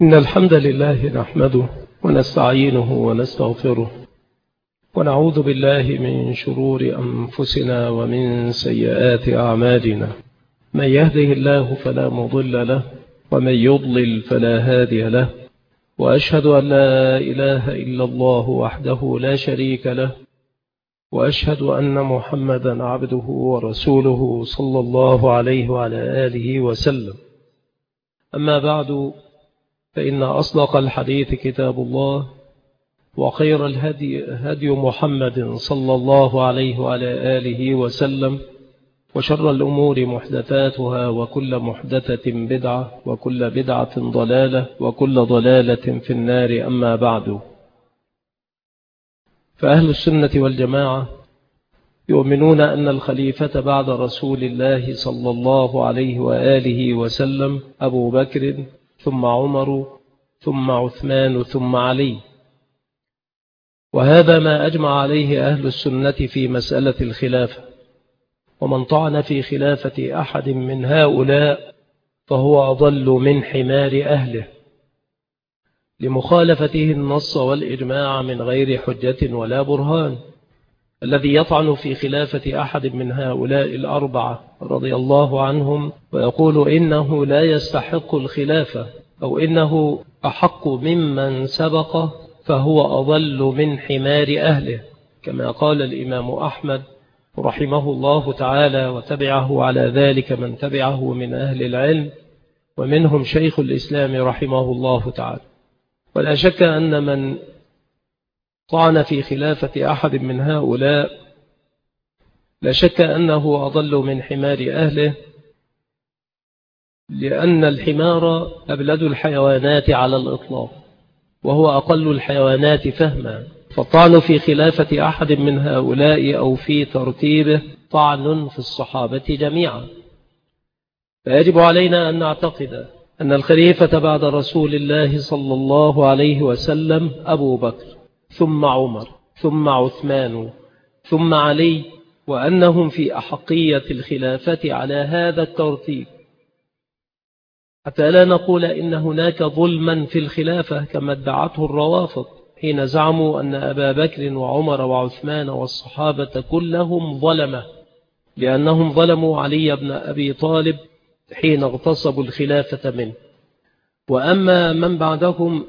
إن الحمد لله نحمده ونستعينه ونستغفره ونعوذ بالله من شرور أنفسنا ومن سيئات أعمالنا. من يهده الله فلا مضل له ومن يضلل فلا هادي له، وأشهد أن لا إله إلا الله وحده لا شريك له، وأشهد أن محمدا عبده ورسوله صلى الله عليه وعلى آله وسلم. أما بعد، فإن أصدق الحديث كتاب الله، وخير الهدي هدي محمد صلى الله عليه وعلى آله وسلم، وشر الأمور محدثاتها، وكل محدثة بدعة، وكل بدعة ضلالة، وكل ضلالة في النار. أما بعد، فأهل السنة والجماعة يؤمنون أن الخليفة بعد رسول الله صلى الله عليه وآله وسلم أبو بكر، ثم عمر، ثم عثمان، ثم علي. وهذا ما أجمع عليه أهل السنة في مسألة الخلافة، ومن طعن في خلافة أحد من هؤلاء فهو أضل من حمار أهله، لمخالفته النص والإجماع من غير حجة ولا برهان. الذي يطعن في خلافة أحد من هؤلاء الأربعة رضي الله عنهم ويقول إنه لا يستحق الخلافة أو إنه أحق ممن سبق، فهو أضل من حمار أهله، كما قال الإمام أحمد رحمه الله تعالى، وتبعه على ذلك من تبعه من أهل العلم، ومنهم شيخ الإسلام رحمه الله تعالى. ولا شك أن من طعن في خلافة أحد من هؤلاء لا شك أنه أضل من حمار أهله، لأن الحمار أبلد الحيوانات على الإطلاق، وهو أقل الحيوانات فهما. فالطعن في خلافة أحد من هؤلاء أو في ترتيبه طعن في الصحابة جميعا. فيجب علينا أن نعتقد أن الخليفة بعد رسول الله صلى الله عليه وسلم أبو بكر، ثم عمر، ثم عثمان، ثم علي، وأنهم في أحقية الخلافة على هذا الترتيب، حتى لا نقول إن هناك ظلما في الخلافة كما ادعته الروافض حين زعموا أن أبا بكر وعمر وعثمان والصحابة كلهم ظلمة، لأنهم ظلموا علي بن أبي طالب حين اغتصبوا الخلافة منه. وأما من بعدهم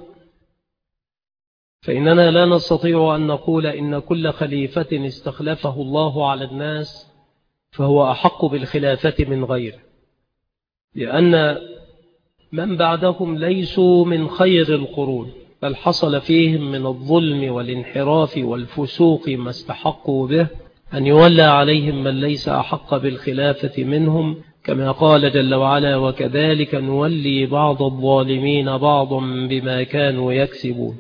فإننا لا نستطيع أن نقول إن كل خليفة استخلفه الله على الناس فهو أحق بالخلافة من غيره، لأن من بعدهم ليسوا من خير القرون، بل حصل فيهم من الظلم والانحراف والفسوق ما استحقوا به أن يولى عليهم من ليس أحق بالخلافة منهم، كما قال جل وعلا: وكذلك نولي بعض الظالمين بعضا بما كانوا يكسبون.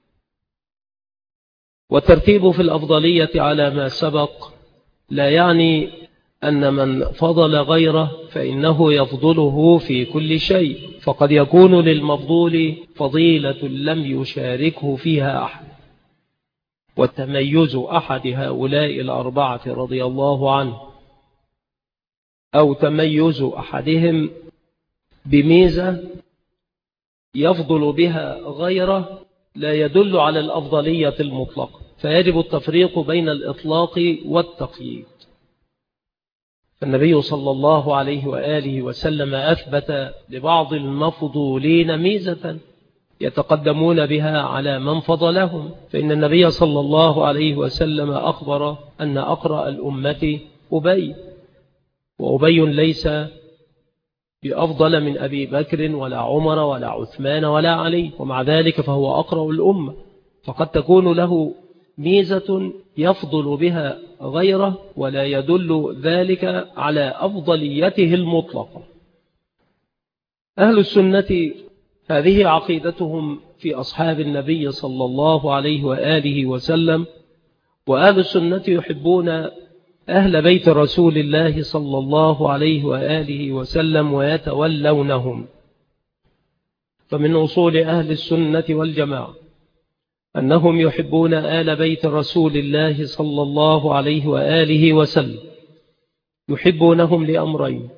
والترتيب في الأفضلية على ما سبق لا يعني أن من فضل غيره فإنه يفضله في كل شيء، فقد يكون للمفضول فضيلة لم يشاركه فيها أحد. والتميز أحد هؤلاء الأربعة رضي الله عنه، أو تميز أحدهم بميزة يفضل بها غيره لا يدل على الأفضلية المطلقة، فيجب التفريق بين الإطلاق والتقييد. فالنبي صلى الله عليه وآله وسلم أثبت لبعض المفضولين ميزة يتقدمون بها على من فضلهم، فإن النبي صلى الله عليه وسلم أخبر أن أقرأ الأمة أبي، وأبي ليس بأفضل من أبي بكر ولا عمر ولا عثمان ولا علي، ومع ذلك فهو أقرأ الأمة، فقد تكون له ميزة يفضل بها غيره ولا يدل ذلك على أفضليته المطلقة. أهل السنة هذه عقيدتهم في أصحاب النبي صلى الله عليه وآله وسلم، وأهل السنة يحبون أهل بيت رسول الله صلى الله عليه وآله وسلم ويتولونهم. فمن أصول أهل السنة والجماعة أنهم يحبون آل بيت رسول الله صلى الله عليه وآله وسلم، يحبونهم لأمرين: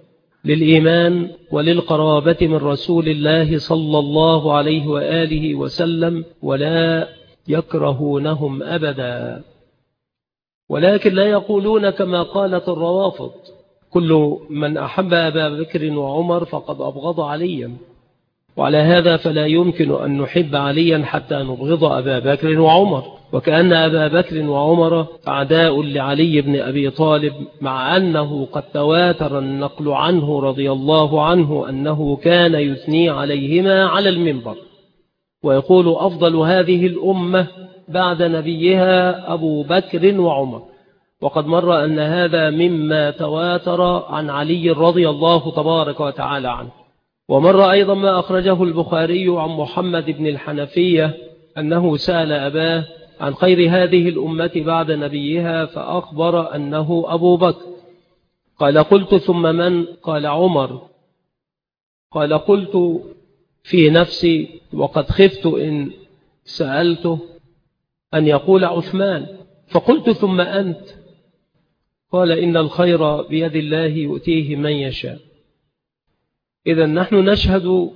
للإيمان وللقرابة من رسول الله صلى الله عليه وآله وسلم، ولا يكرهونهم أبدا، ولكن لا يقولون كما قالت الروافض: كل من أحب أبا بكر وعمر فقد أبغض عليا، وعلى هذا فلا يمكن أن نحب عليا حتى نبغض أبا بكر وعمر، وكأن أبا بكر وعمر أعداء لعلي بن أبي طالب، مع أنه قد تواتر النقل عنه رضي الله عنه أنه كان يثني عليهما على المنبر ويقول: أفضل هذه الأمة بعد نبيها أبو بكر وعمر. وقد مر أن هذا مما تواتر عن علي رضي الله تبارك وتعالى عنه. ومر أيضا ما أخرجه البخاري عن محمد بن الحنفية أنه سأل أباه عن خير هذه الأمة بعد نبيها فأخبر أنه أبو بكر. قال: قلت: ثم من؟ قال: عمر. قال: قلت في نفسي وقد خفت إن سألته أن يقول عثمان، فقلت: ثم أنت؟ قال: إن الخير بيد الله يؤتيه من يشاء. إذن نحن نشهد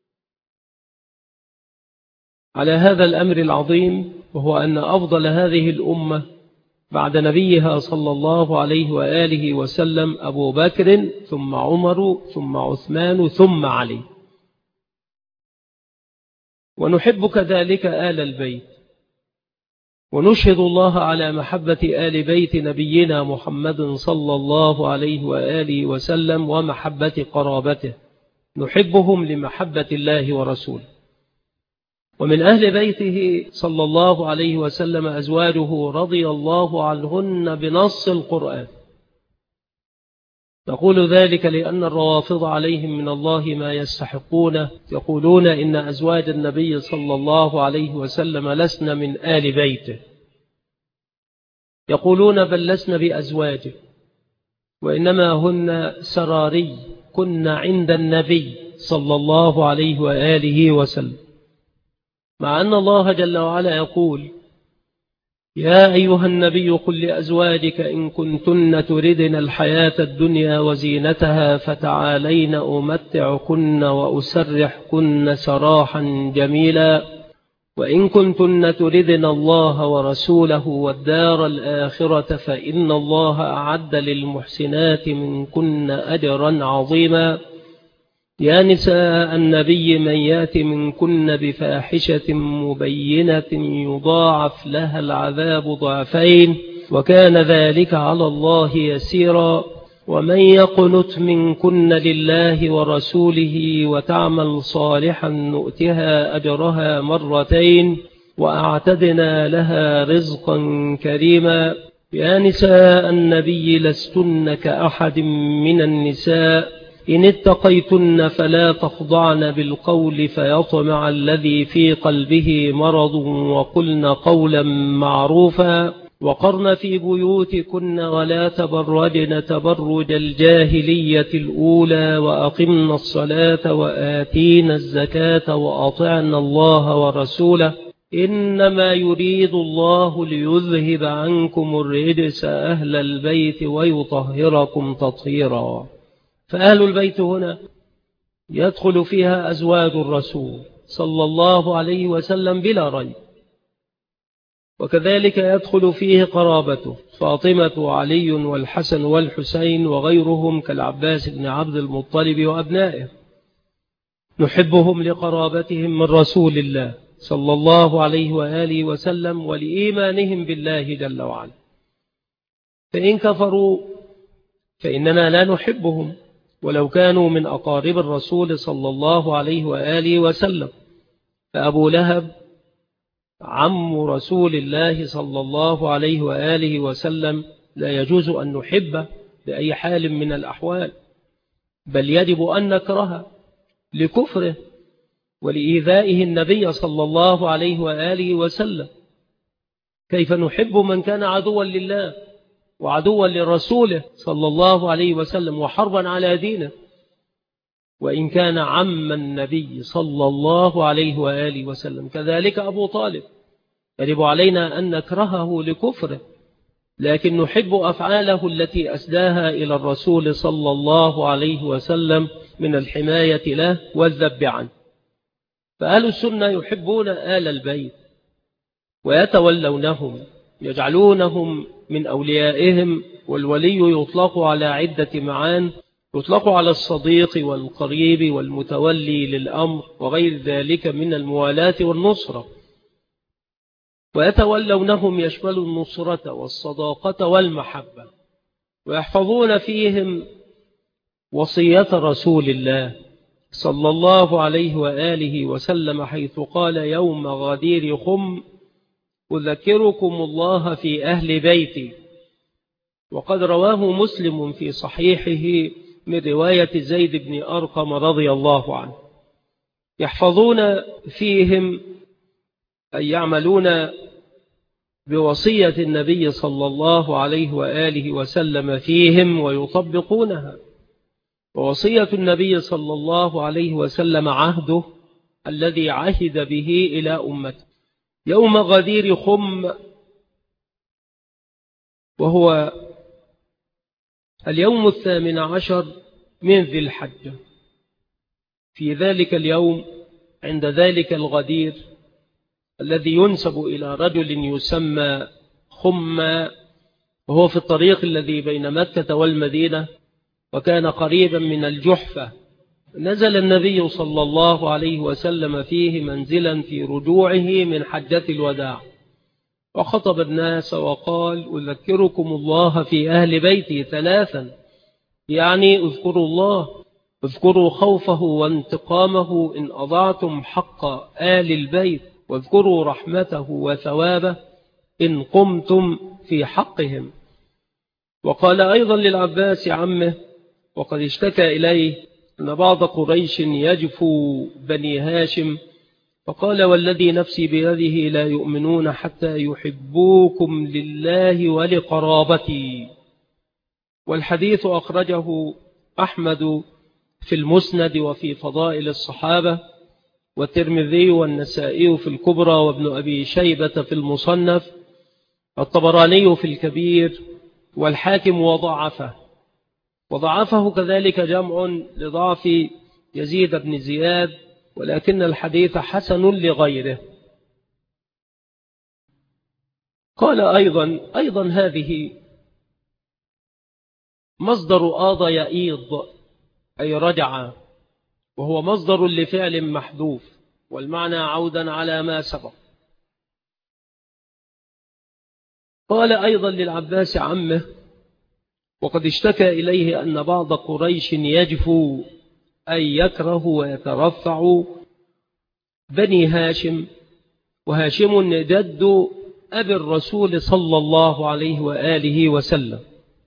على هذا الأمر العظيم، وهو أن أفضل هذه الأمة بعد نبيها صلى الله عليه وآله وسلم أبو بكر، ثم عمر، ثم عثمان، ثم علي. ونحب كذلك آل البيت، ونشهد الله على محبة آل بيت نبينا محمد صلى الله عليه وآله وسلم ومحبة قرابته، نحبهم لمحبة الله ورسوله. ومن أهل بيته صلى الله عليه وسلم أزواجه رضي الله عنهن بنص القرآن. نقول ذلك لأن الروافض عليهم من الله ما يستحقون، يقولون إن أزواج النبي صلى الله عليه وسلم لسن من آل بيته، يقولون بل لسن بأزواجه، وإنما هن سراري كن عند النبي صلى الله عليه وآله وسلم، مع أن الله جل وعلا يقول: يا أيها النبي قل لأزواجك إن كنتن تردن الحياة الدنيا وزينتها فتعالين أمتعكن وأسرحكن سراحا جميلا، وإن كنتن تردن الله ورسوله والدار الآخرة فإن الله أعد للمحسنات منكن أجرا عظيما. يا نساء النبي من يات منكن بفاحشة مبينة يضاعف لها العذاب ضعفين وكان ذلك على الله يسيرا. ومن يقنت منكن لله ورسوله وتعمل صالحا نؤتها أجرها مرتين وأعتدنا لها رزقا كريما. يا نساء النبي لستن كأحد من النساء إن اتقيتن فلا تخضعن بالقول فيطمع الذي في قلبه مرض وقلن قولا معروفا وقرن في بيوتكن ولا تبرجن تبرج الجاهلية الأولى وأقمن الصلاة وآتين الزكاة وأطعن الله ورسوله إنما يريد الله ليذهب عنكم الرجس أهل البيت ويطهركم تطهيرا. فأهل البيت هنا يدخل فيها أزواج الرسول صلى الله عليه وسلم بلا ريب، وكذلك يدخل فيه قرابته فاطمة وعلي والحسن والحسين وغيرهم كالعباس بن عبد المطلب وأبنائه، نحبهم لقرابتهم من رسول الله صلى الله عليه وآله وسلم ولإيمانهم بالله جل وعلا. فإن كفروا فإننا لا نحبهم ولو كانوا من أقارب الرسول صلى الله عليه وآله وسلم. فأبو لهب عم رسول الله صلى الله عليه وآله وسلم لا يجوز أن نحبه بأي حال من الأحوال، بل يجب أن نكرهه لكفره ولإيذائه النبي صلى الله عليه وآله وسلم. كيف نحب من كان عدوا لله وعدوا لرسوله صلى الله عليه وسلم وحربا على دينه، وإن كان عم النبي صلى الله عليه وآله وسلم. كذلك أبو طالب يجب علينا أن نكرهه لكفره لكن نحب أفعاله التي أسداها إلى الرسول صلى الله عليه وسلم من الحماية له والذب عنه. فأهل السنة يحبون آل البيت ويتولونهم، يجعلونهم من أوليائهم. والولي يطلق على عدة معان، يطلق على الصديق والقريب والمتولي للأمر وغير ذلك من الموالاة والنصرة. ويتولونهم يشمل النصرة والصداقة والمحبة، ويحفظون فيهم وصية رسول الله صلى الله عليه وآله وسلم حيث قال: يوم غدير خم أذكركم الله في أهل بيتي. وقد رواه مسلم في صحيحه من رواية زيد بن أرقم رضي الله عنه. يحفظون فيهم أي يعملون بوصية النبي صلى الله عليه وآله وسلم فيهم ويطبقونها. ووصية النبي صلى الله عليه وسلم عهده الذي عهد به إلى أمته. يوم غدير خم وهو اليوم 18 من ذي الحجة. في ذلك اليوم عند ذلك الغدير الذي ينسب إلى رجل يسمى خم، وهو في الطريق الذي بين مكة والمدينة، وكان قريبا من الجحفة، نزل النبي صلى الله عليه وسلم فيه منزلا في رجوعه من حجة الوداع، وخطب الناس وقال: أذكركم الله في أهل بيتي ثلاثا، يعني اذكروا الله، اذكروا خوفه وانتقامه إن أضعتم حق آل البيت، واذكروا رحمته وثوابه إن قمتم في حقهم. وقال أيضا للعباس عمه وقد اشتكى إليه أن بعض قريش يجفو بني هاشم، فقال: والذي نفسي بيده لا يؤمنون حتى يحبوكم لله ولقرابتي. والحديث أخرجه أحمد في المسند وفي فضائل الصحابة، والترمذي والنسائي في الكبرى، وابن أبي شيبة في المصنف، الطبراني في الكبير، والحاكم وضعفه كذلك جمع لضعف يزيد بن زياد، ولكن الحديث حسن لغيره. قال أيضا هذه مصدر آض يئيض أي رجع، وهو مصدر لفعل محذوف، والمعنى عودا على ما سبق. قال أيضا للعباس عمه وقد اشتكى إليه أن بعض قريش يجفو أي يكره ويترفع بني هاشم، وهاشم جد أبي الرسول صلى الله عليه وآله وسلم،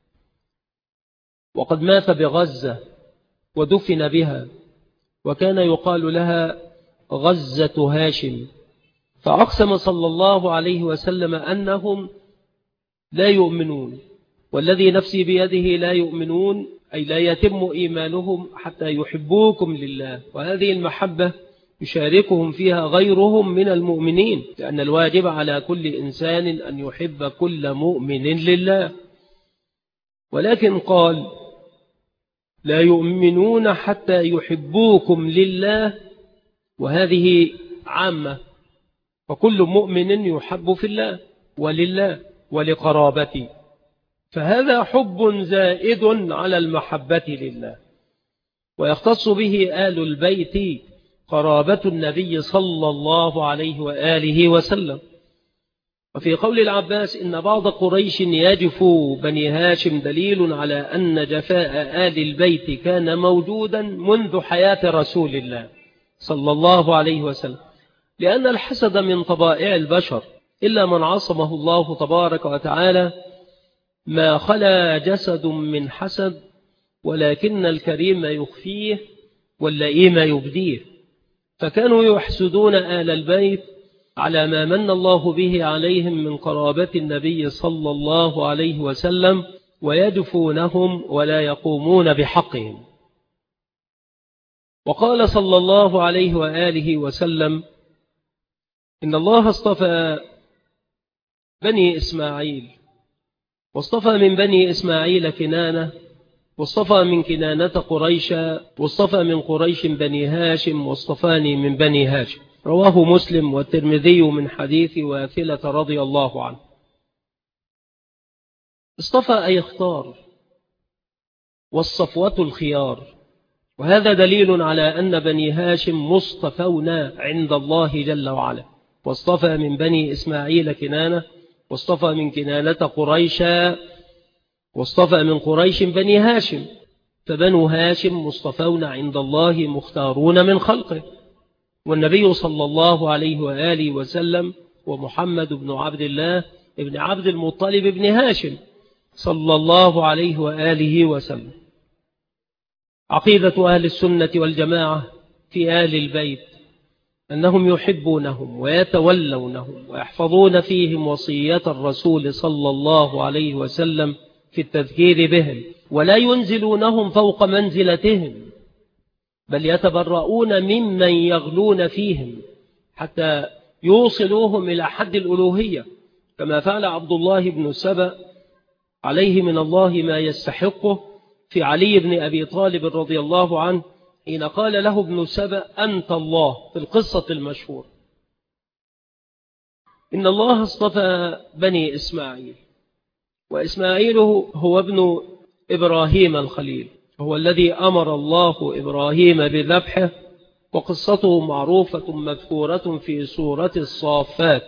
وقد مات بغزة ودفن بها، وكان يقال لها غزة هاشم. فأقسم صلى الله عليه وسلم أنهم لا يؤمنون، والذي نفسي بيده لا يؤمنون أي لا يتم إيمانهم حتى يحبوكم لله. وهذه المحبة يشاركهم فيها غيرهم من المؤمنين، لأن الواجب على كل إنسان أن يحب كل مؤمن لله. ولكن قال: لا يؤمنون حتى يحبوكم لله، وهذه عامة، فكل مؤمن يحب في الله ولله ولقرابته، فهذا حب زائد على المحبة لله. ويختص به آل البيت قرابة النبي صلى الله عليه وآله وسلم. وفي قول العباس إن بعض قريش يجفو بني هاشم دليل على أن جفاء آل البيت كان موجودا منذ حياة رسول الله صلى الله عليه وسلم، لأن الحسد من طبائع البشر، إلا من عصمه الله تبارك وتعالى ما خلا جسد من حسد، ولكن الكريم يخفيه واللئيم يبديه. فكانوا يحسدون آل البيت على ما من الله به عليهم من قرابة النبي صلى الله عليه وسلم، ويدفونهم ولا يقومون بحقهم. وقال صلى الله عليه وآله وسلم: إن الله اصطفى بني إسماعيل واصطفى من بني إسماعيل كنانة، واصطفى من كنانة قريشا، واصطفى من قريش بني هاشم، واصطفاني من بني هاشم. رواه مسلم والترمذي من حديث واثلة رضي الله عنه. اصطفى أي اختار، والصفوة الخيار، وهذا دليل على أن بني هاشم مصطفون عند الله جل وعلا. واصطفى من بني إسماعيل كنانة، واصطفى من كنانة قريشا، واصطفى من قريش بني هاشم، فبنو هاشم مصطفون عند الله مختارون من خلقه. والنبي صلى الله عليه وآله وسلم ومحمد بن عبد الله ابن عبد المطلب بن هاشم صلى الله عليه وآله وسلم. عقيدة أهل السنة والجماعة في آل البيت أنهم يحبونهم ويتولونهم ويحفظون فيهم وصية الرسول صلى الله عليه وسلم في التذكير بهم، ولا ينزلونهم فوق منزلتهم، بل يتبرؤون ممن يغلون فيهم حتى يوصلوهم إلى حد الألوهية، كما فعل عبد الله بن سبأ عليه من الله ما يستحقه في علي بن أبي طالب رضي الله عنه، حين قال له ابن سبأ أنت الله في القصة المشهورة. إن الله اصطفى بني إسماعيل، وإسماعيل هو ابن إبراهيم الخليل، هو الذي أمر الله إبراهيم بذبحه، وقصته معروفة مذكورة في سورة الصافات.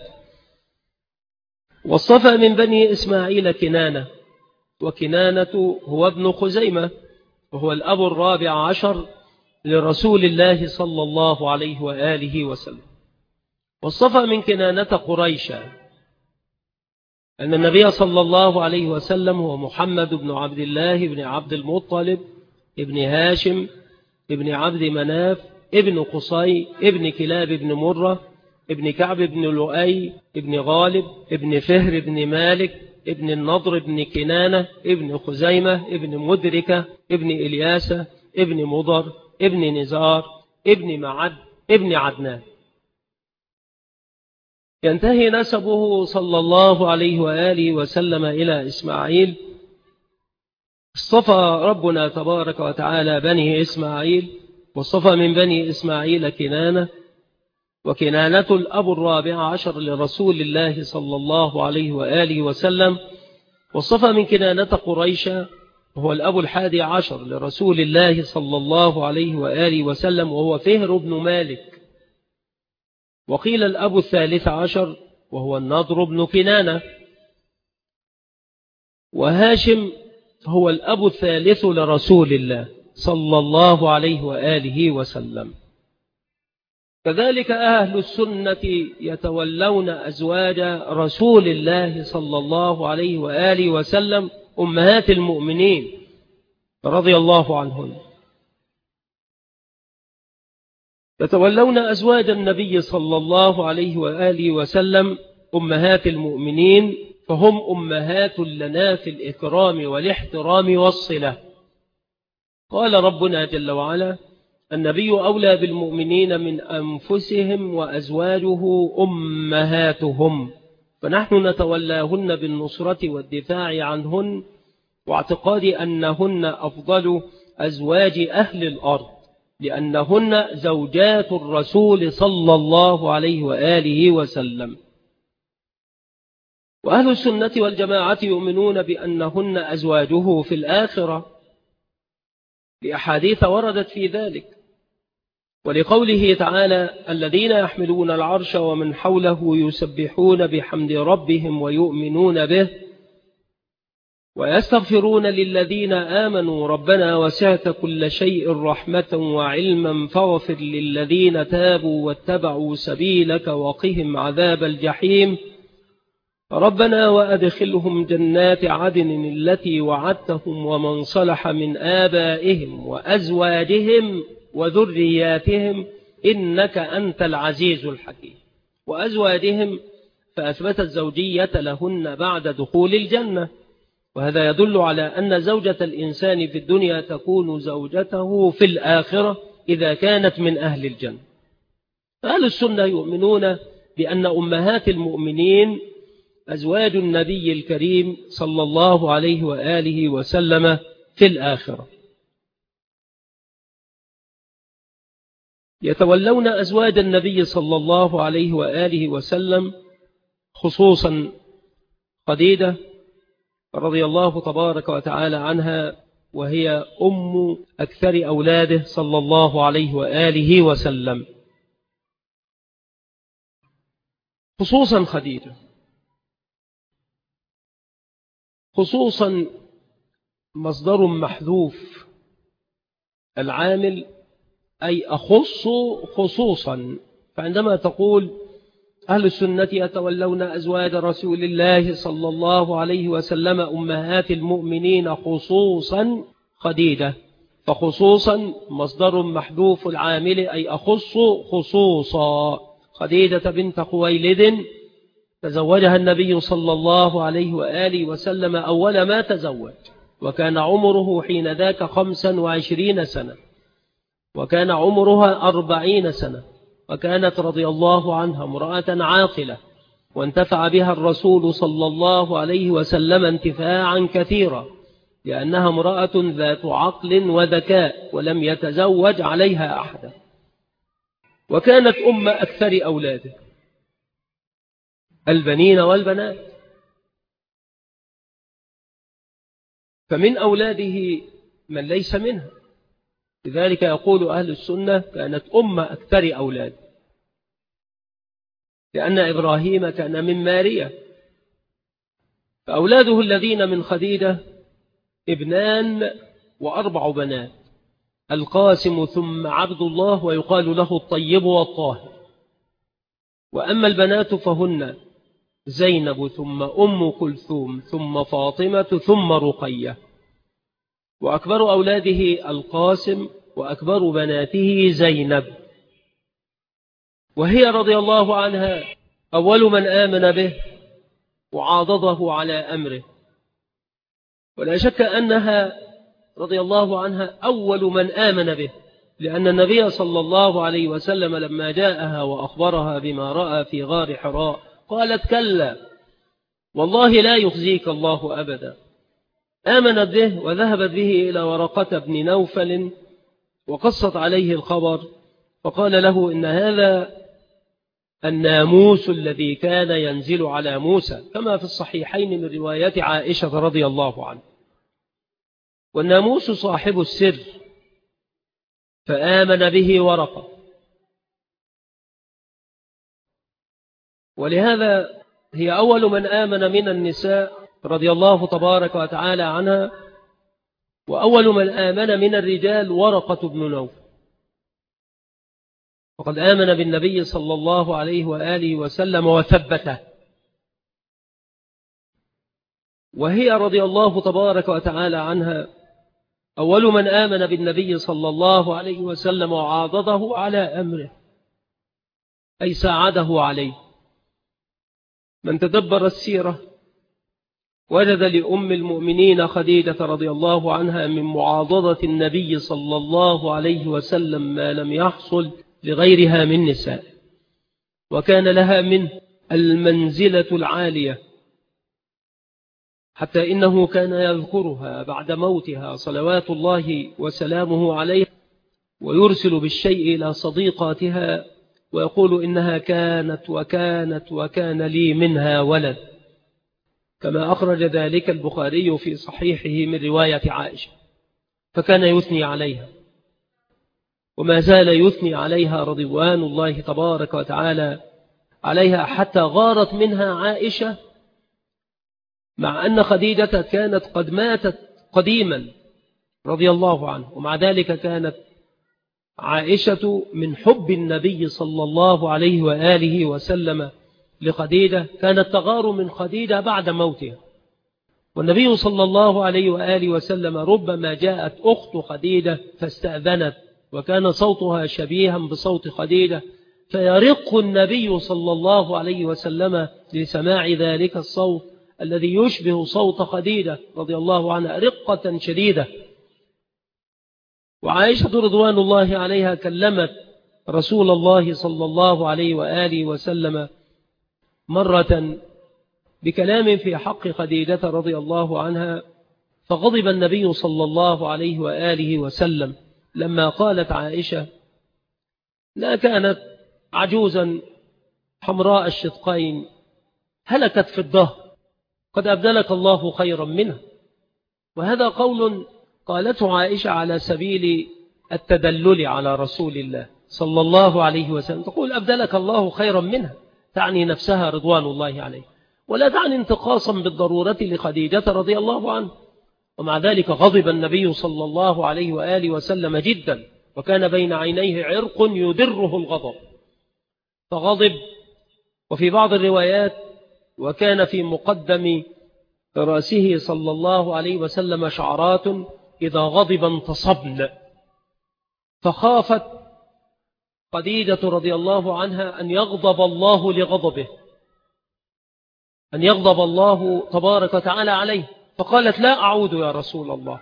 واصطفى من بني إسماعيل كنانة، وكنانة هو ابن خزيمة، وهو الأب الرابع عشر لرسول الله صلى الله عليه وآله وسلم. واصطفى من كنانة قريشا، أن النبي صلى الله عليه وسلم هو محمد بن عبد الله بن عبد المطلب ابن هاشم ابن عبد مناف ابن قصي ابن كلاب ابن مرة ابن كعب ابن لؤي ابن غالب ابن فهر ابن مالك ابن النضر ابن كنانة ابن خزيمة ابن مدركة ابن إلياسة ابن مضر ابن نزار ابن معد ابن عدنان. ينتهي نسبه صلى الله عليه وآله وسلم إلى إسماعيل. اصطفى ربنا تبارك وتعالى بني إسماعيل، واصطفى من بني إسماعيل كنانة، وكنانة الأب الرابع عشر لرسول الله صلى الله عليه وآله وسلم. واصطفى من كنانة قريشا، وهو الأب الحادي عشر لرسول الله صلى الله عليه وآله وسلم، وهو فهر بن مالك. وقيل الأب الثالث عشر وهو النضر بن كنانة. وهاشم هو الأب الثالث لرسول الله صلى الله عليه وآله وسلم. كذلك أهل السنة يتولون أزواج رسول الله صلى الله عليه وآله وسلم أمهات المؤمنين رضي الله عنهن، يتولون أزواج النبي صلى الله عليه وآله وسلم أمهات المؤمنين، فهم أمهات لنا في الإكرام والاحترام والصلة. قال ربنا جل وعلا النبي أولى بالمؤمنين من أنفسهم وأزواجه أمهاتهم، فنحن نتولاهن بالنصرة والدفاع عنهن، واعتقاد أنهن أفضل أزواج أهل الأرض، لأنهن زوجات الرسول صلى الله عليه وآله وسلم. وأهل السنة والجماعة يؤمنون بأنهن أزواجه في الآخرة، لأحاديث وردت في ذلك، ولقوله تعالى الذين يحملون العرش ومن حوله يسبحون بحمد ربهم ويؤمنون به ويستغفرون للذين آمنوا ربنا وسعت كل شيء رحمة وعلما فاغفر للذين تابوا واتبعوا سبيلك وقهم عذاب الجحيم ربنا وأدخلهم جنات عدن التي وعدتهم ومن صلح من آبائهم وأزواجهم وذرياتهم إنك أنت العزيز الحكيم. وأزواجهم فأثبت الزوجية لهن بعد دخول الجنة، وهذا يدل على أن زوجة الإنسان في الدنيا تكون زوجته في الآخرة إذا كانت من أهل الجنة. فأهل السنة يؤمنون بأن أمهات المؤمنين أزواج النبي الكريم صلى الله عليه وآله وسلم في الآخرة. يتولون أزواج النبي صلى الله عليه وآله وسلم خصوصا خديجة رضي الله تبارك وتعالى عنها، وهي أم أكثر أولاده صلى الله عليه وآله وسلم. خصوصا خديجة، خصوصا مصدر محذوف، العامل أي أخص خصوصا. فعندما تقول أهل السنة يتولون أزواج رسول الله صلى الله عليه وسلم أمهات المؤمنين خصوصا خديجة، فخصوصا مصدر محذوف العامل أي أخص خصوصا. خديجة بنت خويلد تزوجها النبي صلى الله عليه وآله وسلم أول ما تزوج، وكان عمره حين ذاك 25 سنة، وكان عمرها 40 سنة، وكانت رضي الله عنها امرأة عاقلة، وانتفع بها الرسول صلى الله عليه وسلم انتفاعا كثيرا، لأنها امرأة ذات عقل وذكاء ولم يتزوج عليها أحدا، وكانت أم أكثر أولاده البنين والبنات. فمن أولاده من ليس منها، لذلك يقول أهل السنة كانت أم أكثر أولاده، لأن إبراهيم كان من ماريا، فأولاده الذين من خديجة 2 و4 بنات، القاسم ثم عبد الله، ويقال له الطيب والطاهر. وأما البنات فهن زينب ثم أم كلثوم ثم فاطمة ثم رقية. وأكبر أولاده القاسم، وأكبر بناته زينب، وهي رضي الله عنها أول من آمن به وعاضده على أمره، ولا شك أنها رضي الله عنها أول من آمن به، لأن النبي صلى الله عليه وسلم لما جاءها وأخبرها بما رأى في غار حراء قالت كلا والله لا يخزيك الله أبدا. آمنت به وذهبت به إلى ورقة بن نوفل وقصت عليه الخبر، فقال له إن هذا الناموس الذي كان ينزل على موسى، كما في الصحيحين من رواية عائشة رضي الله عنه، والناموس صاحب السر، فآمن به ورقة. ولهذا هي أول من آمن من النساء رضي الله تبارك وتعالى عنها، وأول من آمن من الرجال ورقة بن نوفل، وقد آمن بالنبي صلى الله عليه وآله وسلم وثبته. وهي رضي الله تبارك وتعالى عنها أول من آمن بالنبي صلى الله عليه وسلم وعاضده على أمره، أي ساعده عليه. من تدبر السيرة وجد لأم المؤمنين خديجة رضي الله عنها من معاضدة النبي صلى الله عليه وسلم ما لم يحصل لغيرها من نساء، وكان لها من المنزلة العالية، حتى إنه كان يذكرها بعد موتها صلوات الله وسلامه عليه، ويرسل بالشيء إلى صديقاتها ويقول إنها كانت وكانت وكان لي منها ولد، كما أخرج ذلك البخاري في صحيحه من رواية عائشة. فكان يثني عليها وما زال يثني عليها رضوان الله تبارك وتعالى عليها، حتى غارت منها عائشة، مع أن خديجة كانت قد ماتت قديما رضي الله عنه، ومع ذلك كانت عائشة من حب النبي صلى الله عليه وآله وسلم لخديجة كانت تغار من خديجة بعد موتها. والنبي صلى الله عليه وآله وسلم ربما جاءت أخت خديجة فاستأذنت، وكان صوتها شبيها بصوت خديجة، فيرق النبي صلى الله عليه وسلم لسماع ذلك الصوت الذي يشبه صوت خديجة رضي الله عنها رقة شديدة. وعائشة رضوان الله عليها كلمت رسول الله صلى الله عليه وآله وسلم مرة بكلام في حق خديجة رضي الله عنها، فغضب النبي صلى الله عليه وآله وسلم لما قالت عائشة: لا كانت عجوزا حمراء الشدقين هلكت في الدهر، قد أبدلك الله خيرا منها. وهذا قول قالته عائشة على سبيل التدلل على رسول الله صلى الله عليه وسلم، تقول أبدلك الله خيرا منها، تعني نفسها رضوان الله عليه، ولا تعني انتقاصا بالضرورة لخديجة رضي الله عنه. ومع ذلك غضب النبي صلى الله عليه وآله وسلم جدا، وكان بين عينيه عرق يدره الغضب فغضب. وفي بعض الروايات: وكان في مقدم رأسه صلى الله عليه وسلم شعرات إذا غضب انتصبن. فخافت خديجة رضي الله عنها أن يغضب الله لغضبه، أن يغضب الله تبارك وتعالى عليه، فقالت: لا أعود يا رسول الله.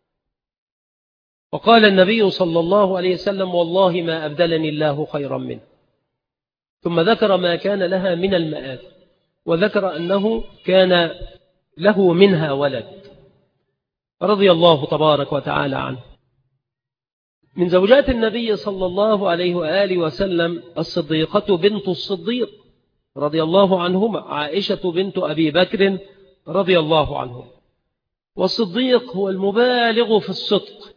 وقال النبي صلى الله عليه وسلم: والله ما أبدلني الله خيرا منه. ثم ذكر ما كان لها من المآثم، وذكر أنه كان له منها ولد رضي الله تبارك وتعالى عنه. من زوجات النبي صلى الله عليه وآله وسلم الصديقة بنت الصديق رضي الله عنهما، عائشة بنت أبي بكر رضي الله عنه. والصديق هو المبالغ في الصدق،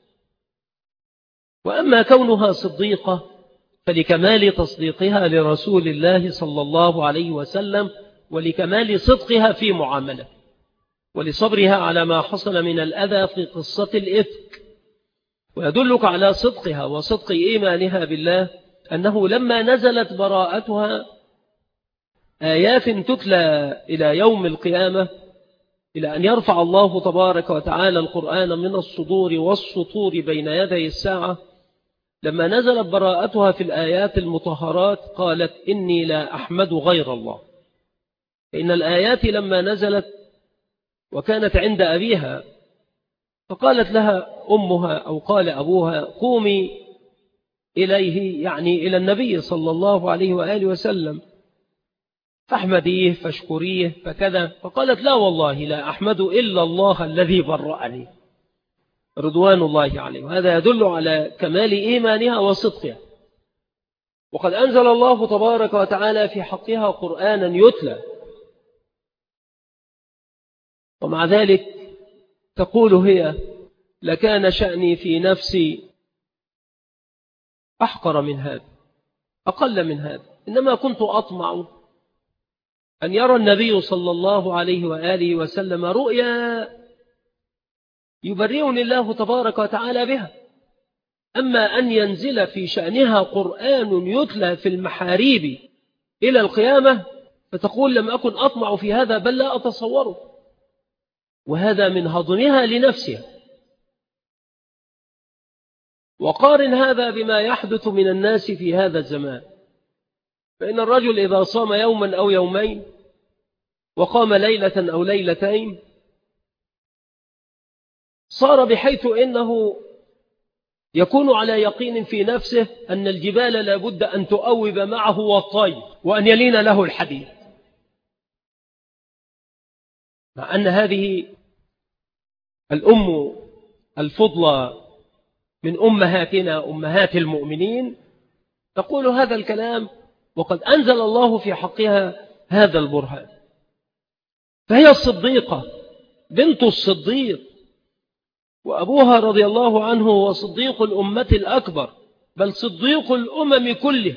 وأما كونها صديقة فلكمال تصديقها لرسول الله صلى الله عليه وسلم، ولكمال صدقها في معاملة، ولصبرها على ما حصل من الأذى في قصة الإفك. ويدلك على صدقها وصدق إيمانها بالله أنه لما نزلت براءتها آيات تتلى إلى يوم القيامة، إلى أن يرفع الله تبارك وتعالى القرآن من الصدور والسطور بين يدي الساعة، لما نزلت براءتها في الآيات المطهرات قالت: إني لا أحمد غير الله. إن الآيات لما نزلت وكانت عند أبيها، فقالت لها أمها أو قال أبوها: قومي إليه، يعني إلى النبي صلى الله عليه وآله وسلم، فاحمديه فاشكريه فكذا. فقالت: لا والله لا أحمد إلا الله الذي برأني، رضوان الله عليه. وهذا يدل على كمال إيمانها وصدقها. وقد أنزل الله تبارك وتعالى في حقها قرآنا يتلى، ومع ذلك تقول هي: لكان شأني في نفسي أحقر من هذا، أقل من هذا، إنما كنت أطمع أن يرى النبي صلى الله عليه وآله وسلم رؤيا يبرئني الله تبارك وتعالى بها. أما أن ينزل في شأنها قرآن يتلى في المحاريب إلى القيامة، فتقول: لم أكن أطمع في هذا بل لا أتصوره. وهذا من هضمها لنفسها. وقارن هذا بما يحدث من الناس في هذا الزمان، فإن الرجل إذا صام يوما أو يومين وقام ليلة أو ليلتين صار بحيث إنه يكون على يقين في نفسه أن الجبال لابد أن تؤوب معه والطير، وأن يلين له الحديد، مع أن هذه الأم الفضلى من أمهاتنا أمهات المؤمنين تقول هذا الكلام، وقد أنزل الله في حقها هذا البرهان. فهي الصديقة بنت الصديق، وأبوها رضي الله عنه هو صديق الأمة الأكبر، بل صديق الأمم كلها،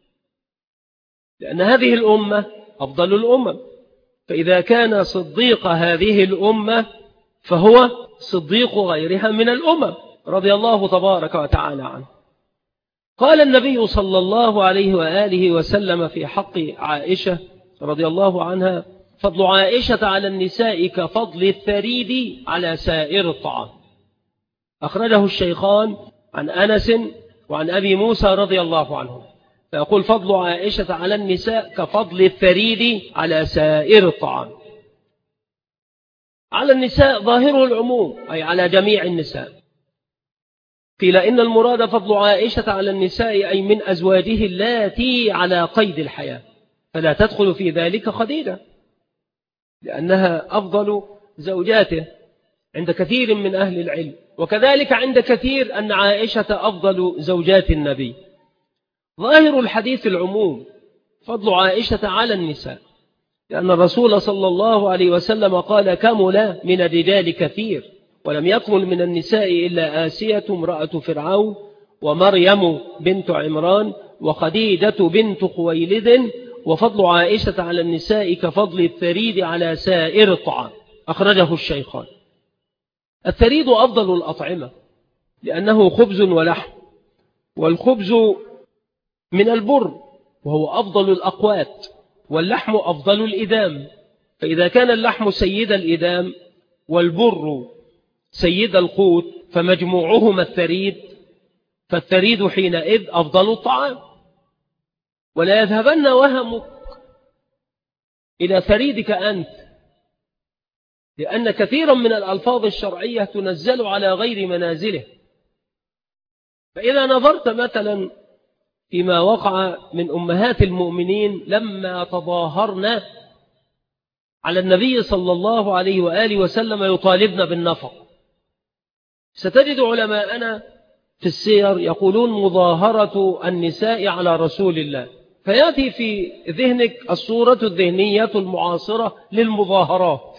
لأن هذه الأمة أفضل الأمم، فإذا كان صديق هذه الأمة فهو صديق غيرها من الأمم رضي الله تبارك وتعالى عنه. قال النبي صلى الله عليه وآله وسلم في حق عائشة رضي الله عنها: فضل عائشة على النساء كفضل الثريد على سائر الطعام. أخرجه الشيخان عن أنس وعن أبي موسى رضي الله عنه، فيقول: فضل عائشة على النساء كفضل الثريد على سائر الطعام. على النساء ظاهره العموم، أي على جميع النساء. قيل إن المراد فضل عائشة على النساء أي من أزواجه اللاتي على قيد الحياة، فلا تدخل في ذلك خديجة، لأنها أفضل زوجاته عند كثير من أهل العلم، وكذلك عند كثير أن عائشة أفضل زوجات النبي. ظاهر الحديث العموم، فضل عائشة على النساء، لأن الرسول صلى الله عليه وسلم قال: كمل من الرجال كثير ولم يكمل من النساء إلا آسية امرأة فرعون ومريم بنت عمران وخديجة بنت خويلد، وفضل عائشة على النساء كفضل الثريد على سائر الطعام. أخرجه الشيخان. الثريد أفضل الأطعمة لأنه خبز ولحم، والخبز من البر وهو أفضل الأقوات، واللحم أفضل الإدام، فإذا كان اللحم سيد الإدام والبر سيد القوت فمجموعهما الثريد، فالثريد حينئذ أفضل الطعام. ولا يذهبن وهمك إلى ثريدك أنت، لأن كثيرا من الألفاظ الشرعية تنزل على غير منازله. فإذا نظرت مثلا فيما وقع من أمهات المؤمنين لما تظاهرنا على النبي صلى الله عليه وآله وسلم يطالبن بالنفق، ستجد علماءنا في السير يقولون مظاهرة النساء على رسول الله، فيأتي في ذهنك الصورة الذهنية المعاصرة للمظاهرات،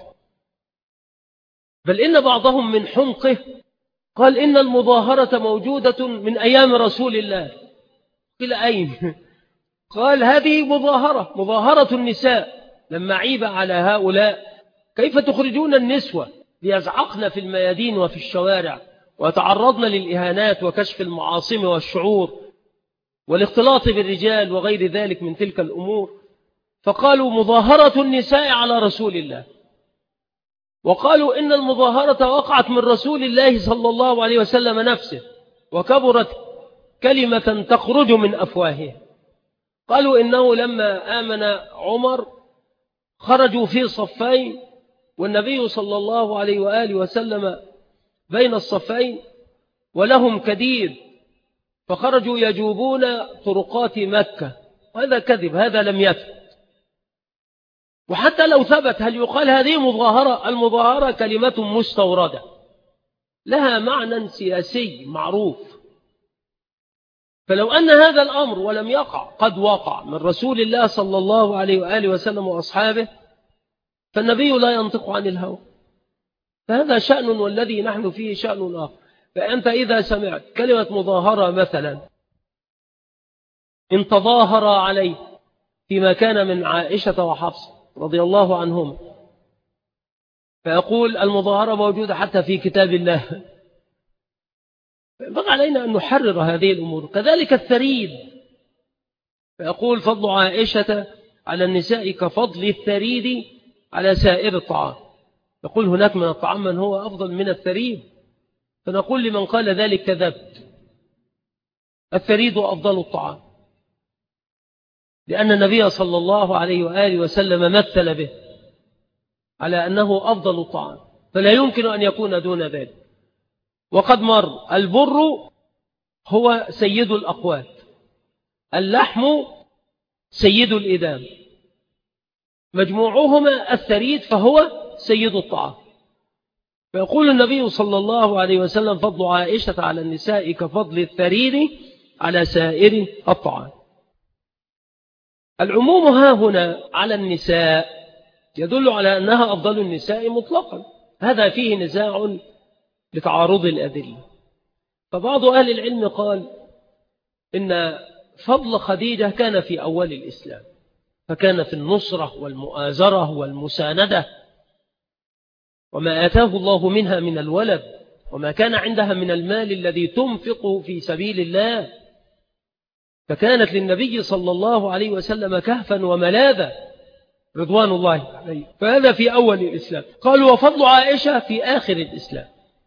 بل إن بعضهم من حمقه قال إن المظاهرة موجودة من أيام رسول الله. إلى أين؟ قال هذه مظاهرة النساء، لما عيب على هؤلاء كيف تخرجون النسوة ليزعقن في الميادين وفي الشوارع ويتعرضن للإهانات وكشف المعاصم والشعور والاختلاط بالرجال وغير ذلك من تلك الأمور، فقالوا مظاهرة النساء على رسول الله، وقالوا إن المظاهرة وقعت من رسول الله صلى الله عليه وسلم نفسه وكبرت كلمة تخرج من أفواهه. قالوا إنه لما آمن عمر خرجوا في صفين والنبي صلى الله عليه وآله وسلم بين الصفين ولهم كديد، فخرجوا يجوبون طرقات مكة، وهذا كذب، هذا لم يثبت. وحتى لو ثبت هل يقال هذه مظاهرة؟ المظاهرة كلمة مستوردة لها معنى سياسي معروف، فلو أن هذا الأمر ولم يقع قد وقع من رسول الله صلى الله عليه وآله وسلم وأصحابه، فالنبي لا ينطق عن الهوى، فهذا شأن والذي نحن فيه شأن آخر. فأنت إذا سمعت كلمة مظاهرة مثلا إن تظاهر عليه فيما كان من عائشة وحفصة رضي الله عنهم، فيقول المظاهرة موجودة حتى في كتاب الله، فينبغي علينا أن نحرر هذه الأمور. كذلك الثريد، فيقول فضل عائشة على النساء كفضل الثريد على سائر الطعام، يقول هناك من الطعام من هو أفضل من الثريد، فنقول لمن قال ذلك كذبت، الثريد أفضل الطعام، لأن النبي صلى الله عليه وآله وسلم مثل به على أنه أفضل الطعام، فلا يمكن أن يكون دون ذلك. وقد مر البر هو سيد الأقوات، اللحم سيد الإدام، مجموعهما الثريد فهو سيد الطعام. فيقول النبي صلى الله عليه وسلم فضل عائشة على النساء كفضل الثريد على سائر الطعام. العموم ها هنا على النساء يدل على أنها أفضل النساء مطلقا، هذا فيه نزاع لتعارض الأدلة. فبعض أهل العلم قال إن فضل خديجة كان في أول الإسلام، فكان في النصرة والمؤازرة والمساندة، وما آتاه الله منها من الولد وما كان عندها من المال الذي تنفق في سبيل الله، فكانت للنبي صلى الله عليه وسلم كهفا وملاذا رضوان الله عليه، فهذا في أول الإسلام. قالوا وفضل عائشة في آخر الإسلام،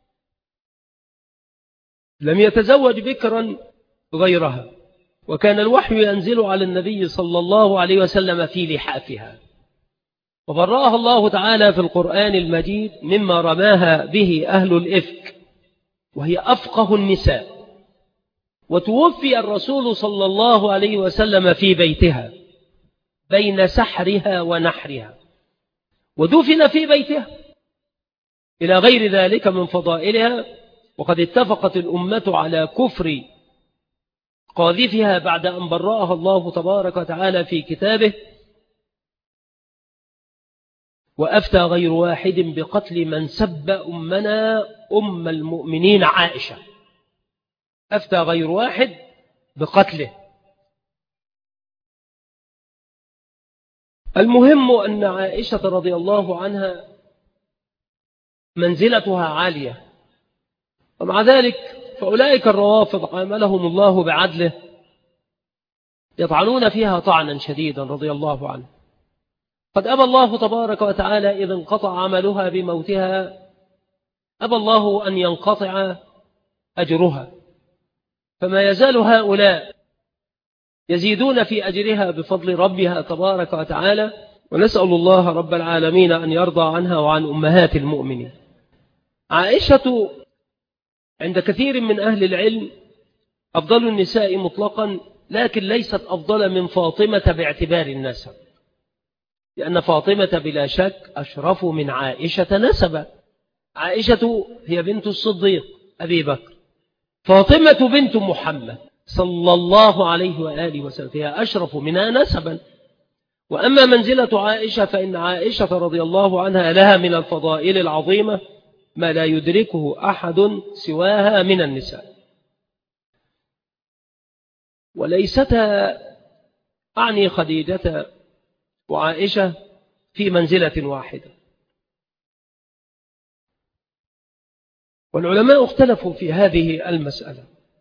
لم يتزوج بكرا غيرها، وكان الوحي ينزل على النبي صلى الله عليه وسلم في لحافها، وبرأها الله تعالى في القرآن المجيد مما رماها به أهل الإفك، وهي أفقه النساء. وتوفي الرسول صلى الله عليه وسلم في بيتها بين سحرها ونحرها، ودفن في بيتها إلى غير ذلك من فضائلها. وقد اتفقت الأمة على كفر قاذفها بعد أن برأها الله تبارك وتعالى في كتابه: وأفتى غير واحد بقتل من سب أمنا أم المؤمنين عائشة. أفتى غير واحد بقتله. المهم أن عائشة رضي الله عنها منزلتها عالية، ومع ذلك فأولئك الروافض عاملهم الله بعدله، يطعنون فيها طعنا شديدا رضي الله عنه. قد أبى الله تبارك وتعالى إذا انقطع عملها بموتها، أبى الله أن ينقطع أجرها، فما يزال هؤلاء يزيدون في أجرها بفضل ربها تبارك وتعالى. ونسأل الله رب العالمين أن يرضى عنها وعن أمهات المؤمنين. عائشة عند كثير من أهل العلم أفضل النساء مطلقا، لكن ليست أفضل من فاطمة باعتبار النسب، لأن فاطمة بلا شك أشرف من عائشة نسبا. عائشة هي بنت الصديق أبي بكر، فاطمة بنت محمد صلى الله عليه وآله وسلم، هي أشرف منها نسبا. وأما منزلة عائشة فإن عائشة رضي الله عنها لها من الفضائل العظيمة ما لا يدركه أحد سواها من النساء. وليستا أعني خديجة وعائشة في منزلة واحدة، والعلماء اختلفوا في هذه المسألة.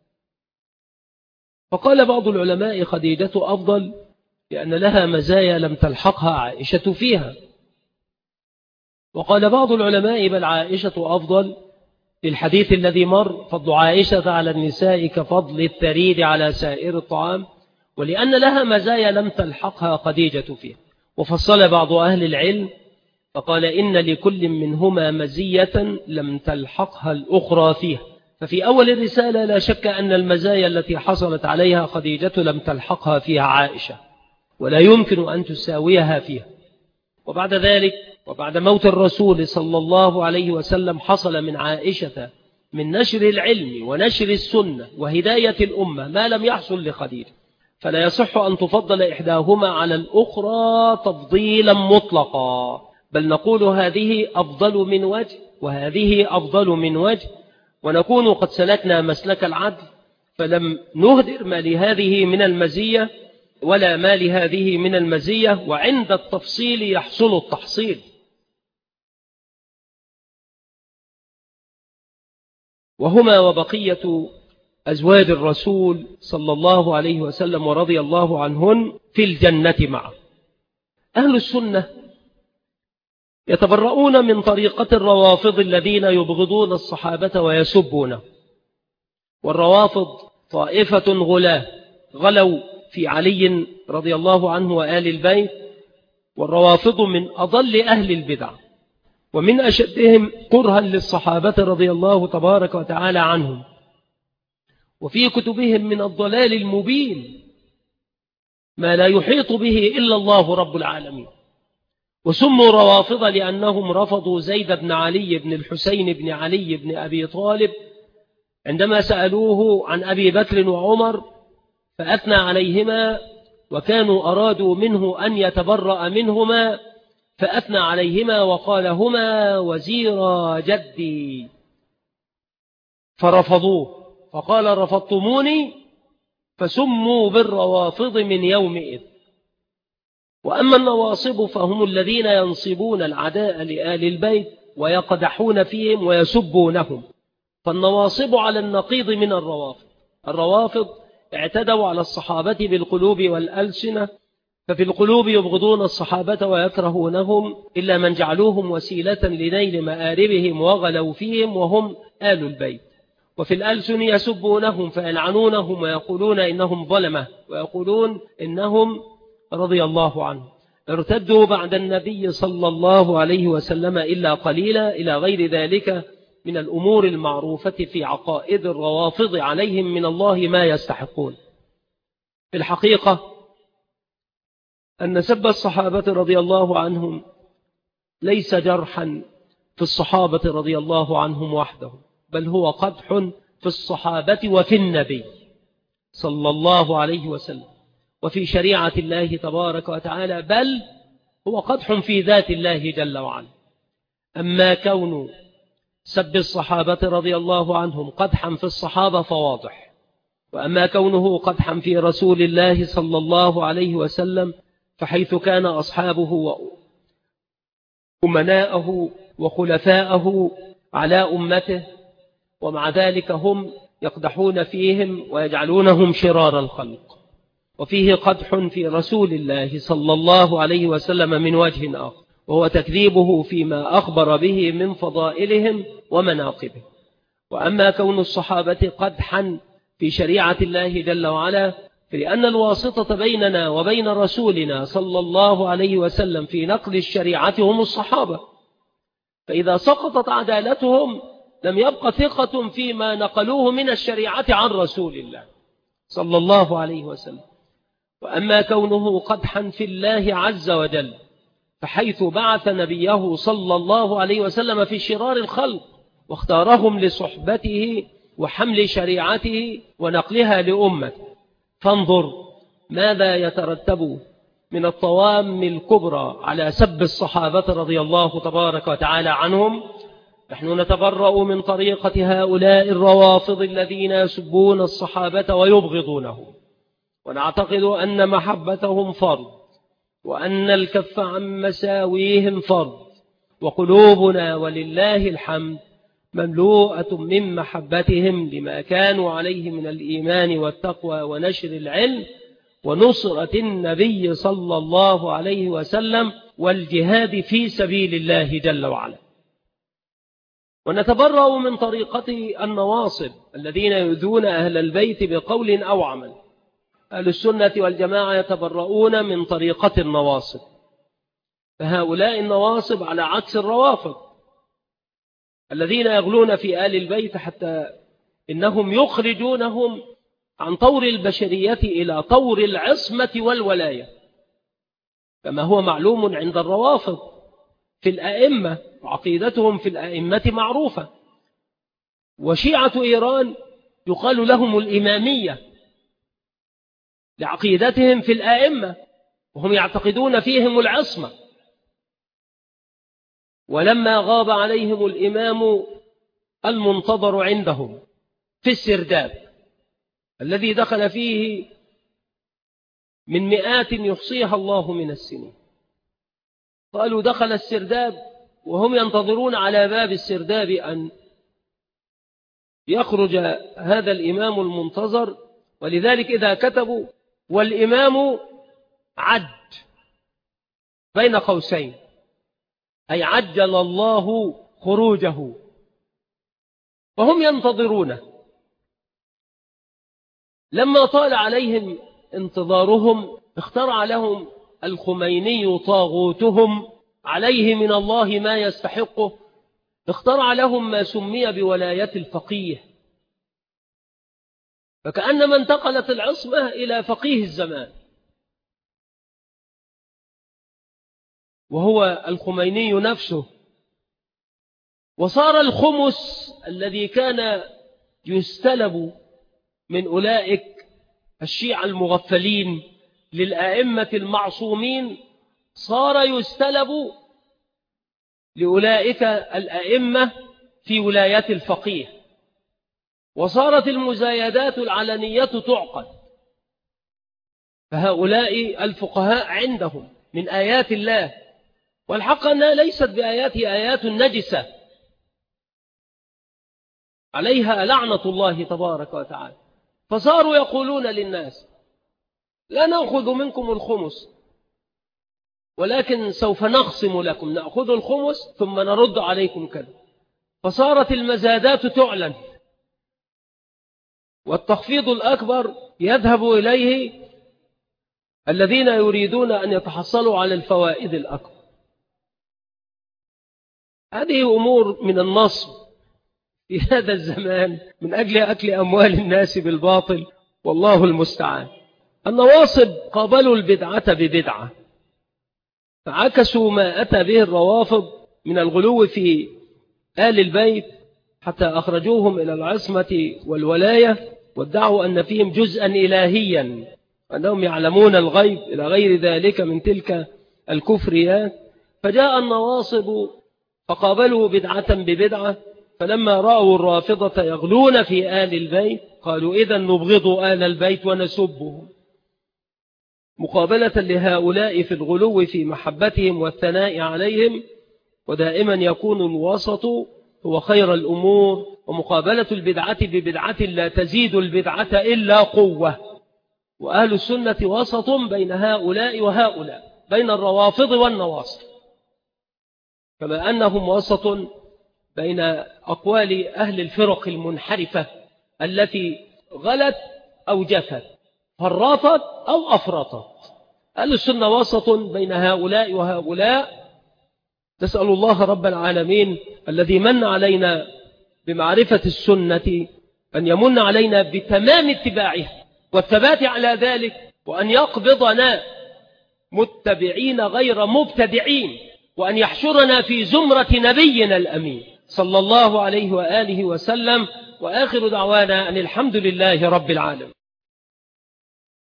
فقال بعض العلماء خديجة أفضل لأن لها مزايا لم تلحقها عائشة فيها، وقال بعض العلماء بل عائشة أفضل للحديث الذي مر: فضل عائشة على النساء كفضل الثريد على سائر الطعام، ولأن لها مزايا لم تلحقها خديجة فيها. وفصل بعض أهل العلم فقال إن لكل منهما مزية لم تلحقها الأخرى فيها. ففي أول الرسالة لا شك أن المزايا التي حصلت عليها خديجة لم تلحقها فيها عائشة، ولا يمكن أن تساويها فيها. وبعد ذلك وبعد موت الرسول صلى الله عليه وسلم حصل من عائشة من نشر العلم ونشر السنة وهداية الأمة ما لم يحصل لخديجة، فلا يصح أن تفضل إحداهما على الأخرى تفضيلا مطلقا، بل نقول هذه أفضل من وجه وهذه أفضل من وجه، ونكون قد سلكنا مسلك العدل فلم نهدر ما لهذه من المزية ولا ما لهذه من المزية، وعند التفصيل يحصل التحصيل. وهما وبقية أزواج الرسول صلى الله عليه وسلم ورضي الله عنهن في الجنة معه. أهل السنة يتبرؤون من طريقة الروافض الذين يبغضون الصحابة ويسبونه. والروافض طائفة غلوا في علي رضي الله عنه وآل البيت، والروافض من أضل أهل البدع ومن أشدهم كرها للصحابة رضي الله تبارك وتعالى عنهم، وفي كتبهم من الضلال المبين ما لا يحيط به إلا الله رب العالمين. وسموا روافض لأنهم رفضوا زيد بن علي بن الحسين بن علي بن أبي طالب عندما سألوه عن أبي بكر وعمر فأثنى عليهما، وكانوا أرادوا منه أن يتبرأ منهما فأثنى عليهما وقال هما وزيرا جدي، فرفضوه فقال رفضتموني فسموا بالروافض من يومئذ. وأما النواصب فهم الذين ينصبون العداء لآل البيت ويقدحون فيهم ويسبونهم، فالنواصب على النقيض من الروافض. الروافض اعتدوا على الصحابة بالقلوب والألسنة، ففي القلوب يبغضون الصحابة ويكرهونهم إلا من جعلوهم وسيلة لنيل مآربهم وغلوا فيهم وهم آل البيت، وفي الألسن يسبونهم فيلعنونهم ويقولون إنهم ظلمة ويقولون إنهم رضي الله عنه ارتدوا بعد النبي صلى الله عليه وسلم إلا قليلا، إلى غير ذلك من الأمور المعروفة في عقائد الروافض عليهم من الله ما يستحقون. في الحقيقة أن سب الصحابة رضي الله عنهم ليس جرحا في الصحابة رضي الله عنهم وحدهم، بل هو قدح في الصحابة وفي النبي صلى الله عليه وسلم وفي شريعة الله تبارك وتعالى، بل هو قدح في ذات الله جل وعلا. أما كون سب الصحابة رضي الله عنهم قدحا في الصحابة فواضح، وأما كونه قدحا في رسول الله صلى الله عليه وسلم فحيث كان أصحابه وأمناءه وخلفاءه على أمته، ومع ذلك هم يقدحون فيهم ويجعلونهم شرار الخلق. وفيه قدح في رسول الله صلى الله عليه وسلم من وجه آخر، وهو تكذيبه فيما أخبر به من فضائلهم ومناقبه. وأما كون الصحابة قدحا في شريعة الله جل وعلا فلأن الواسطة بيننا وبين رسولنا صلى الله عليه وسلم في نقل الشريعة هم الصحابة، فإذا سقطت عدالتهم لم يبق ثقة فيما نقلوه من الشريعة عن رسول الله صلى الله عليه وسلم. وأما كونه قدحا في الله عز وجل فحيث بعث نبيه صلى الله عليه وسلم في شرار الخلق واختارهم لصحبته وحمل شريعته ونقلها لأمته، فانظر ماذا يترتب من الطوام الكبرى على سب الصحابة رضي الله تبارك وتعالى عنهم. نحن نتبرأ من طريقة هؤلاء الروافض الذين يسبون الصحابة ويبغضونهم، ونعتقد أن محبتهم فرض، وأن الكف عن مساويهم فرض، وقلوبنا ولله الحمد مملوءة من محبتهم لما كانوا عليه من الإيمان والتقوى ونشر العلم ونصرة النبي صلى الله عليه وسلم والجهاد في سبيل الله جل وعلا. ونتبرأ من طريقة النواصب الذين يؤذون أهل البيت بقول أو عمل. أهل السنة والجماعة يتبرؤون من طريقة النواصب، فهؤلاء النواصب على عكس الروافض الذين يغلون في آل البيت حتى إنهم يخرجونهم عن طور البشرية إلى طور العصمة والولاية، كما هو معلوم عند الروافض في الأئمة، وعقيدتهم في الأئمة معروفة. وشيعة إيران يقال لهم الإمامية لعقيدتهم في الأئمة، وهم يعتقدون فيهم العصمة. ولما غاب عليهم الإمام المنتظر عندهم في السرداب الذي دخل فيه من مئات يحصيها الله من السنين، قالوا دخل السرداب وهم ينتظرون على باب السرداب أن يخرج هذا الإمام المنتظر، ولذلك إذا كتبوا والإمام عد بين قوسين أي عجل الله خروجه، وهم ينتظرونه. لما طال عليهم انتظارهم اخترع لهم الخميني طاغوتهم عليه من الله ما يستحقه، اخترع لهم ما سمي بولاية الفقيه، فكأنما انتقلت العصمة إلى فقيه الزمان، وهو الخميني نفسه. وصار الخمس الذي كان يستلب من أولئك الشيعة المغفلين للأئمة المعصومين صار يستلب لأولئك الأئمة في ولاية الفقيه، وصارت المزايدات العلنية تعقد. فهؤلاء الفقهاء عندهم من آيات الله، والحق أنها ليست آيات نجسة عليها لعنة الله تبارك وتعالى، فصاروا يقولون للناس لا نأخذ منكم الخمس، ولكن سوف نخصم لكم، نأخذ الخمس ثم نرد عليكم كذا. فصارت المزادات تعلن، والتخفيض الأكبر يذهب إليه الذين يريدون أن يتحصلوا على الفوائد الأكبر. هذه أمور من النصب في هذا الزمان من أجل أكل أموال الناس بالباطل، والله المستعان. النواصب قابلوا البدعة ببدعة، فعكسوا ما أتى به الروافض من الغلو في آل البيت حتى أخرجوهم إلى العصمة والولاية، وادعوا أن فيهم جزءا إلهيا، أنهم يعلمون الغيب إلى غير ذلك من تلك الكفريات. فجاء النواصب فقابلوا بدعة ببدعة، فلما رأوا الرافضة يغلون في آل البيت قالوا إذن نبغض آل البيت ونسبهم، مقابلة لهؤلاء في الغلو في محبتهم والثناء عليهم. ودائما يكون الوسط هو خير الأمور، ومقابلة البدعة ببدعة لا تزيد البدعة إلا قوة. وأهل السنة وسط بين هؤلاء وهؤلاء، بين الروافض والنواصب، كما أنهم وسط بين أقوال أهل الفرق المنحرفة التي غلت أو جفت، فرطت أو أفرطت. أهل السنة وسط بين هؤلاء وهؤلاء. نسأل الله رب العالمين الذي من علينا بمعرفة السنة أن يمن علينا بتمام اتباعها والثبات على ذلك، وأن يقبضنا متبعين غير مبتدعين، وأن يحشرنا في زمرة نبينا الأمين صلى الله عليه وآله وسلم. وآخر دعوانا أن الحمد لله رب العالمين.